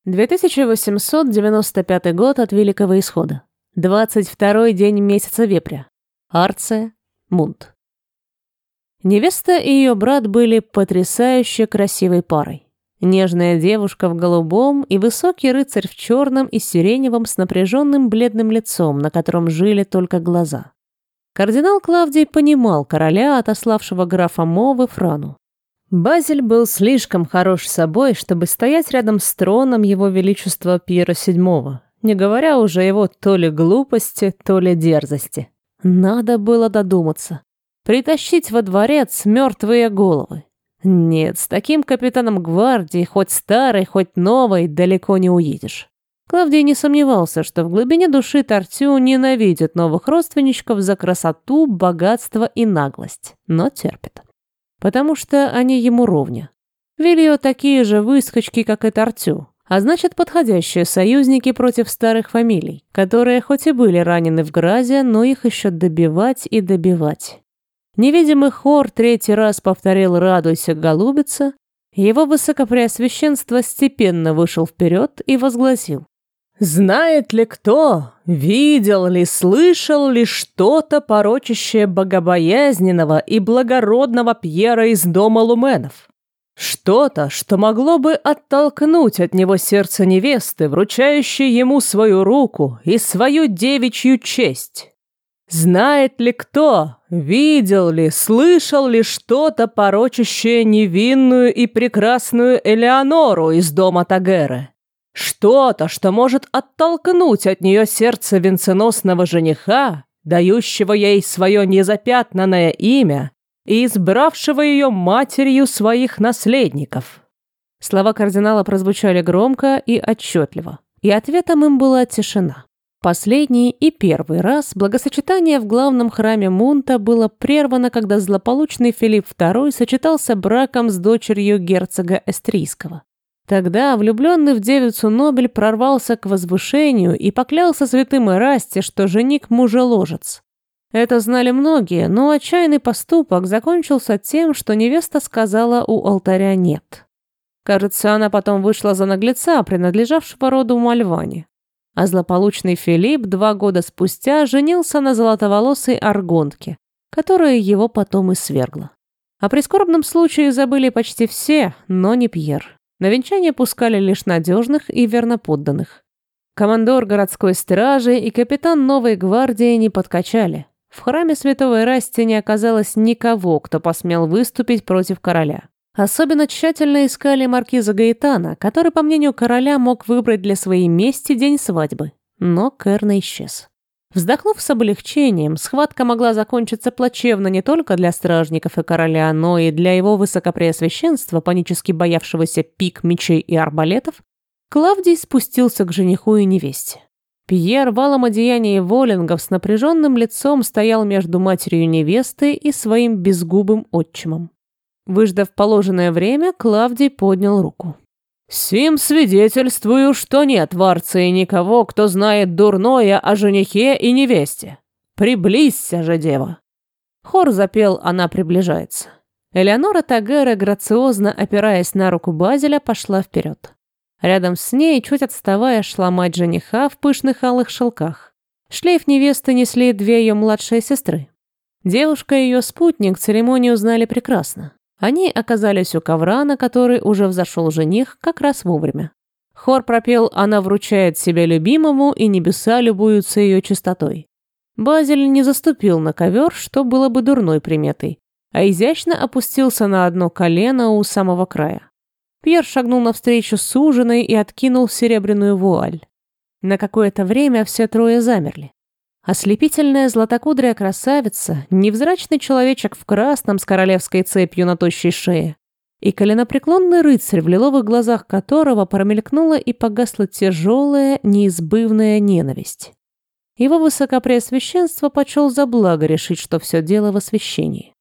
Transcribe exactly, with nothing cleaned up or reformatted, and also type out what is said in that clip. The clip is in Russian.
две тысячи восемьсот девяносто пятый год от Великого Исхода. двадцать второй день месяца Вепря. Арция, Мунт. Невеста и ее брат были потрясающе красивой парой. Нежная девушка в голубом и высокий рыцарь в черном и сиреневом с напряженным бледным лицом, на котором жили только глаза. Кардинал Клавдий понимал короля, отославшего графа Мо в Эфрану. Базель был слишком хорош собой, чтобы стоять рядом с троном его величества Пьера седьмого, не говоря уже его то ли глупости, то ли дерзости. Надо было додуматься. Притащить во дворец мертвые головы. Нет, с таким капитаном гвардии, хоть старой, хоть новой, далеко не уедешь. Клавдий не сомневался, что в глубине души Тартю ненавидит новых родственничков за красоту, богатство и наглость, но терпит. Потому что они ему ровня. Вильо такие же выскочки, как и Тартю, а значит подходящие союзники против старых фамилий, которые хоть и были ранены в гразе, но их еще добивать и добивать. Невидимый хор третий раз повторил «Радуйся, голубица», его высокопреосвященство степенно вышел вперед и возгласил: «Знает ли кто, видел ли, слышал ли что-то, порочащее богобоязненного и благородного Пьера из дома Луменов? Что-то, что могло бы оттолкнуть от него сердце невесты, вручающей ему свою руку и свою девичью честь? Знает ли кто, видел ли, слышал ли что-то, порочащее невинную и прекрасную Элеонору из дома Тагеры? Что-то, что может оттолкнуть от нее сердце венценосного жениха, дающего ей свое незапятнанное имя и избравшего ее матерью своих наследников?» Слова кардинала прозвучали громко и отчетливо, и ответом им была тишина. Последний и первый раз благосочетание в главном храме Мунта было прервано, когда злополучный Филипп второй сочетался браком с дочерью герцога Эстрийского. Тогда влюбленный в девицу Нобель прорвался к возвышению и поклялся святым Эрасте, что жених мужеложец. Это знали многие, но отчаянный поступок закончился тем, что невеста сказала у алтаря «нет». Кажется, она потом вышла за наглеца, принадлежавшего роду Мальвани. А злополучный Филипп два года спустя женился на золотоволосой аргонтке, которая его потом и свергла. О прискорбном случае забыли почти все, но не Пьер. На венчание пускали лишь надежных и верноподданных. Командор городской стражи и капитан новой гвардии не подкачали. В храме святого Эрастия не оказалось никого, кто посмел выступить против короля. Особенно тщательно искали маркиза Гаэтана, который, по мнению короля, мог выбрать для своей мести день свадьбы. Но Керна исчез. Вздохнув с облегчением, схватка могла закончиться плачевно не только для стражников и короля, но и для его высокопреосвященства, панически боявшегося пик, мечей и арбалетов. Клавдий спустился к жениху и невесте. Пьер в алом одеянии воллингов с напряженным лицом стоял между матерью невесты и своим безгубым отчимом. Выждав положенное время, Клавдий поднял руку. «Сим свидетельствую, что нет в Арции никого, кто знает дурное о женихе и невесте. Приблизься же, дева!» Хор запел «Она приближается». Элеонора Тагера, грациозно опираясь на руку Базеля, пошла вперед. Рядом с ней, чуть отставая, шла мать жениха в пышных алых шелках. Шлейф невесты несли две ее младшие сестры. Девушка и ее спутник церемонию знали прекрасно. Они оказались у ковра, на который уже взошел жених, как раз вовремя. Хор пропел «Она вручает себя любимому, и небеса любуются ее чистотой». Базель не заступил на ковер, что было бы дурной приметой, а изящно опустился на одно колено у самого края. Пьер шагнул навстречу суженой и откинул серебряную вуаль. На какое-то время все трое замерли. Ослепительная златокудрая красавица, невзрачный человечек в красном с королевской цепью на тощей шее и коленопреклонный рыцарь, в лиловых глазах которого промелькнула и погасла тяжелая, неизбывная ненависть. Его высокопреосвященство почел за благо решить, что все дело в освящении.